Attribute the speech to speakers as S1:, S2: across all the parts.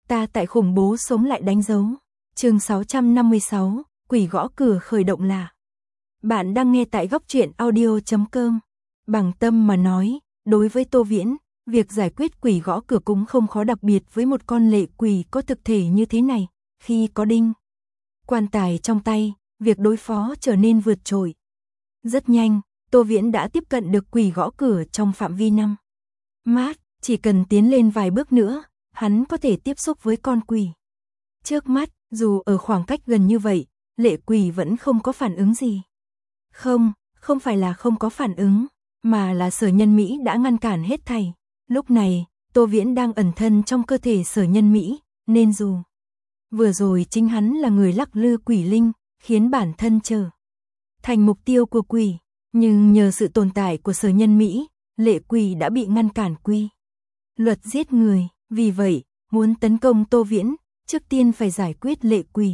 S1: Ta tại khủng bố sống lại đánh dấu. Chương 656, quỷ gõ cửa khởi động là. Bạn đang nghe tại góc truyện audio.com. Bằng tâm mà nói, đối với Tô Viễn, việc giải quyết quỷ gõ cửa cũng không khó, đặc biệt với một con lệ quỷ có thực thể như thế này. Khi có đinh quan tài trong tay, việc đối phó trở nên vượt trội. Rất nhanh, Tô Viễn đã tiếp cận được quỷ gõ cửa trong phạm vi 5 mét, chỉ cần tiến lên vài bước nữa, hắn có thể tiếp xúc với con quỷ. Trước mắt, dù ở khoảng cách gần như vậy, lệ quỷ vẫn không có phản ứng gì. Không phải là không có phản ứng, mà là Sở Nhân Mỹ đã ngăn cản hết thảy. Lúc này, Tô Viễn đang ẩn thân trong cơ thể Sở Nhân Mỹ, nên dù vừa rồi chính hắn là người lắc lư quỷ linh, khiến bản thân trở thành mục tiêu của quỷ, nhưng nhờ sự tồn tại của Sở Nhân Mỹ, lệ quỷ đã bị ngăn cản quy luật giết người, vì vậy, muốn tấn công Tô Viễn, trước tiên phải giải quyết lệ quỷ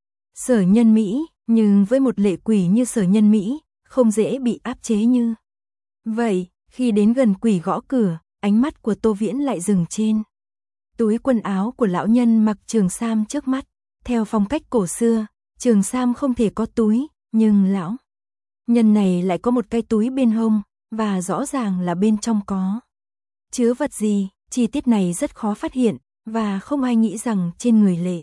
S1: Sở Nhân Mỹ, nhưng với một lệ quỷ như Sở Nhân Mỹ, không dễ bị áp chế như vậy. Khi đến gần quỷ gõ cửa, ánh mắt của Tô Viễn lại dừng trên túi quần áo của lão nhân mặc trường sam trước mắt. Theo phong cách cổ xưa, trường sam không thể có túi, nhưng lão nhân này lại có một cái túi bên hông, và rõ ràng là bên trong có chứa vật gì. Chi tiết này rất khó phát hiện, và không ai nghĩ rằng trên người lệ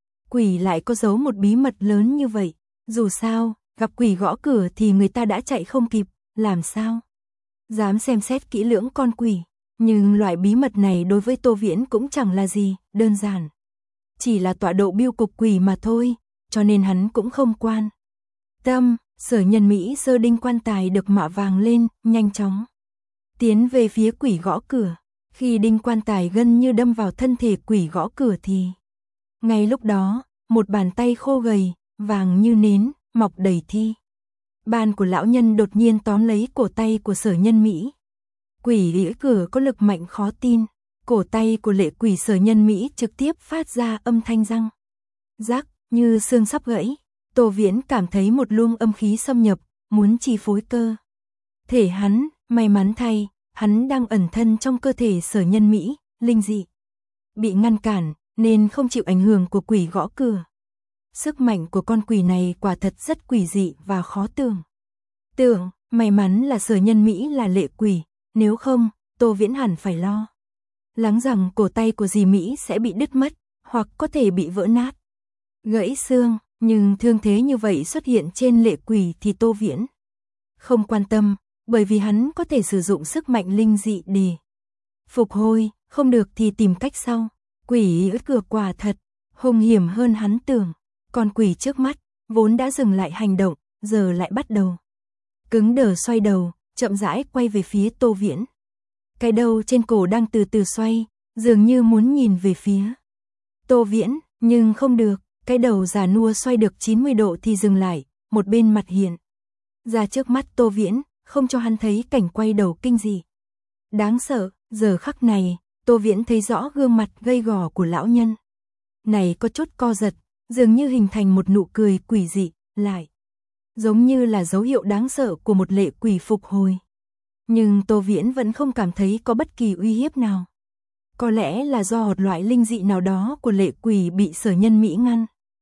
S1: quỷ lại có giấu một bí mật lớn như vậy. Dù sao, gặp quỷ gõ cửa thì người ta đã chạy không kịp, làm sao dám xem xét kỹ lưỡng con quỷ. Nhưng loại bí mật này đối với Tô Viễn cũng chẳng là gì, đơn giản chỉ là tọa độ bưu cục quỷ mà thôi, cho nên hắn cũng không quan tâm. Sở Nhân Mỹ giơ đinh quan tài được mạ vàng lên, nhanh chóng tiến về phía quỷ gõ cửa. Khi đinh quan tài gần như đâm vào thân thể quỷ gõ cửa thì ngay lúc đó, một bàn tay khô gầy, vàng như nến, mọc đầy thi ban của lão nhân đột nhiên tóm lấy cổ tay của Sở Nhân Mỹ. Quỷ gõ cửa có lực mạnh khó tin, cổ tay của lệ quỷ Sở Nhân Mỹ trực tiếp phát ra âm thanh răng rắc như xương sắp gãy. Tô Viễn cảm thấy một luồng âm khí xâm nhập, muốn chi phối cơ thể hắn. May mắn thay, hắn đang ẩn thân trong cơ thể Sở Nhân Mỹ, linh dị bị ngăn cản nên không chịu ảnh hưởng của quỷ gõ cửa. Sức mạnh của con quỷ này quả thật rất quỷ dị và khó tưởng. May mắn là Sở Nhân Mỹ là lệ quỷ, nếu không, Tô Viễn hẳn phải lo lắng rằng cổ tay của dì Mỹ sẽ bị đứt mất, hoặc có thể bị vỡ nát, gãy xương. Nhưng thương thế như vậy xuất hiện trên lệ quỷ thì Tô Viễn không quan tâm, bởi vì hắn có thể sử dụng sức mạnh linh dị để phục hồi, không được thì tìm cách sau. Quỷ gõ cửa quả thật hung hiểm hơn hắn tưởng. Con quỷ trước mắt vốn đã dừng lại hành động, giờ lại bắt đầu cứng đờ xoay đầu, chậm rãi quay về phía Tô Viễn. Cái đầu trên cổ đang từ từ xoay, dường như muốn nhìn về phía Tô Viễn, nhưng không được. Cái đầu già nua xoay được 90 độ thì dừng lại, một bên mặt hiện ra trước mắt Tô Viễn, không cho hắn thấy cảnh quay đầu kinh dị đáng sợ. Giờ khắc này, Tô Viễn thấy rõ gương mặt gầy gò của lão nhân này có chút co giật, dường như hình thành một nụ cười quỷ dị, lại giống như là dấu hiệu đáng sợ của một lệ quỷ phục hồi. Nhưng Tô Viễn vẫn không cảm thấy có bất kỳ uy hiếp nào. Có lẽ là do một loại linh dị nào đó của lệ quỷ bị Sở Nhân Mỹ ngăn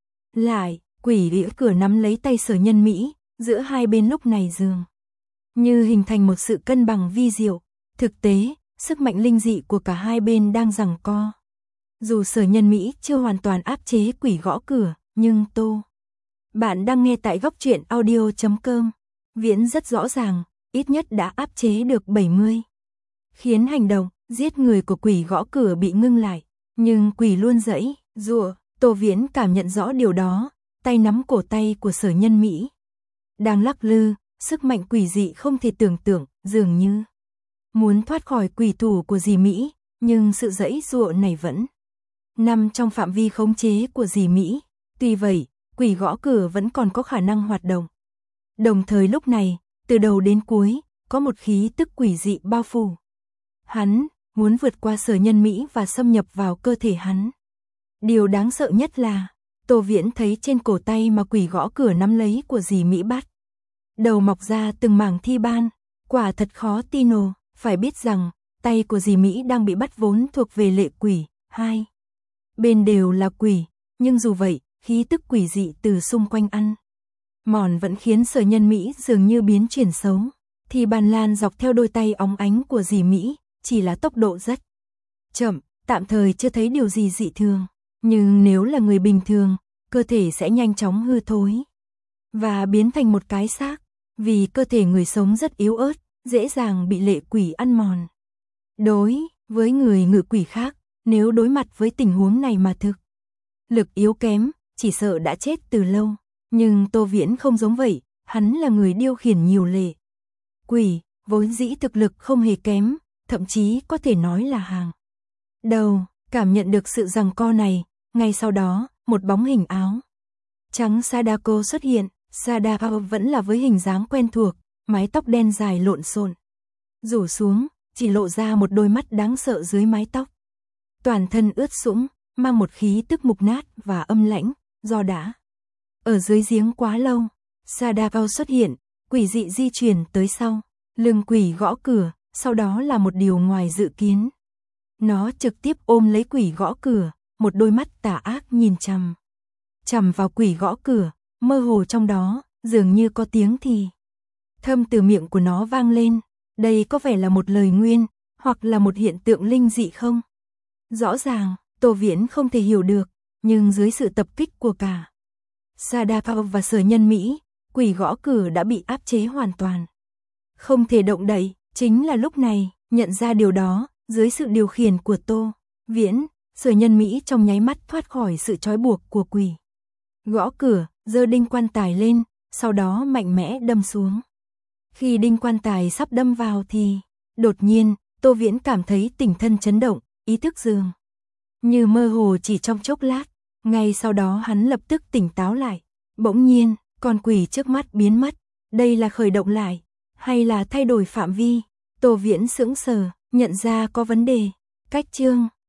S1: lại. Quỷ gõ cửa nắm lấy tay Sở Nhân Mỹ, giữa hai bên lúc này dường như hình thành một sự cân bằng vi diệu. Thực tế, sức mạnh linh dị của cả hai bên đang giằng co. Dù Sở Nhân Mỹ chưa hoàn toàn áp chế quỷ gõ cửa, nhưng bạn đang nghe tại góc truyện audio.com. Viễn rất rõ ràng, ít nhất đã áp chế được 70. Khiến hành động giết người của quỷ gõ cửa bị ngưng lại, nhưng quỷ luôn giãy giụa. Tô Viễn cảm nhận rõ điều đó, tay nắm cổ tay của Sở Nhân Mỹ đang lắc lư, sức mạnh quỷ dị không thể tưởng tượng, dường như muốn thoát khỏi quỷ thủ của dì Mỹ, nhưng sự giãy giụa này vẫn nằm trong phạm vi khống chế của dì Mỹ. Tuy vậy, quỷ gõ cửa vẫn còn có khả năng hoạt động. Đồng thời lúc này, từ đầu đến cuối, có một khí tức quỷ dị bao phủ hắn, muốn vượt qua Sở Nhân Mỹ và xâm nhập vào cơ thể hắn. Điều đáng sợ nhất là, Tô Viễn thấy trên cổ tay mà quỷ gõ cửa nắm lấy của dì Mỹ bắt đầu mọc ra từng mảng thi ban. Quả thật khó tin. Phải biết rằng, tay của dì Mỹ đang bị bắt vốn thuộc về lệ quỷ. bên đều là quỷ, nhưng dù vậy, khí tức quỷ dị từ xung quanh ăn mòn vẫn khiến Sở Nhân Mỹ dường như biến chuyển xấu. Thì bàn lan dọc theo đôi tay óng ánh của dì Mỹ, chỉ là tốc độ rất chậm, tạm thời chưa thấy điều gì dị thường. Nhưng nếu là người bình thường, cơ thể sẽ nhanh chóng hư thối và biến thành một cái xác, vì cơ thể người sống rất yếu ớt, dễ dàng bị lệ quỷ ăn mòn. Đối với người ngự quỷ khác, nếu đối mặt với tình huống này mà thực lực yếu kém, chỉ sợ đã chết từ lâu. Nhưng Tô Viễn không giống vậy, hắn là người điều khiển nhiều lệ quỷ, vốn dĩ thực lực không hề kém, thậm chí có thể nói là hàng đầu. Cảm nhận được sự giằng co này, ngay sau đó, một bóng hình áo trắng Sadako xuất hiện. Sadako vẫn là với hình dáng quen thuộc, mái tóc đen dài lộn xộn rủ xuống, chỉ lộ ra một đôi mắt đáng sợ dưới mái tóc. Toàn thân ướt sũng, mang một khí tức mục nát và âm lãnh, do đã ở dưới giếng quá lâu. Sadako xuất hiện, quỷ dị di chuyển tới sau, lưng quỷ gõ cửa, sau đó là một điều ngoài dự kiến. Nó trực tiếp ôm lấy quỷ gõ cửa, một đôi mắt tà ác nhìn chằm vào quỷ gõ cửa, mơ hồ trong đó, dường như có tiếng thì thâm từ miệng của nó vang lên. Đây có vẻ là một lời nguyền, hoặc là một hiện tượng linh dị không? Rõ ràng, Tô Viễn không thể hiểu được, nhưng dưới sự tập kích của cả Sadako và Sở Nhân Mỹ, quỷ gõ cửa đã bị áp chế hoàn toàn, không thể động đậy. Chính là lúc này, nhận ra điều đó, dưới sự điều khiển của Tô Viễn, Sở Nhân Mỹ trong nháy mắt thoát khỏi sự trói buộc của quỷ gõ cửa, giơ đinh quan tài lên, sau đó mạnh mẽ đâm xuống. Khi đinh quan tài sắp đâm vào thì, đột nhiên, Tô Viễn cảm thấy tinh thần chấn động, ý thức dường như mơ hồ chỉ trong chốc lát. Ngay sau đó hắn lập tức tỉnh táo lại. Bỗng nhiên, con quỷ trước mắt biến mất. Đây là khởi động lại, hay là thay đổi phạm vi? Tô Viễn sững sờ, nhận ra có vấn đề. Cách chương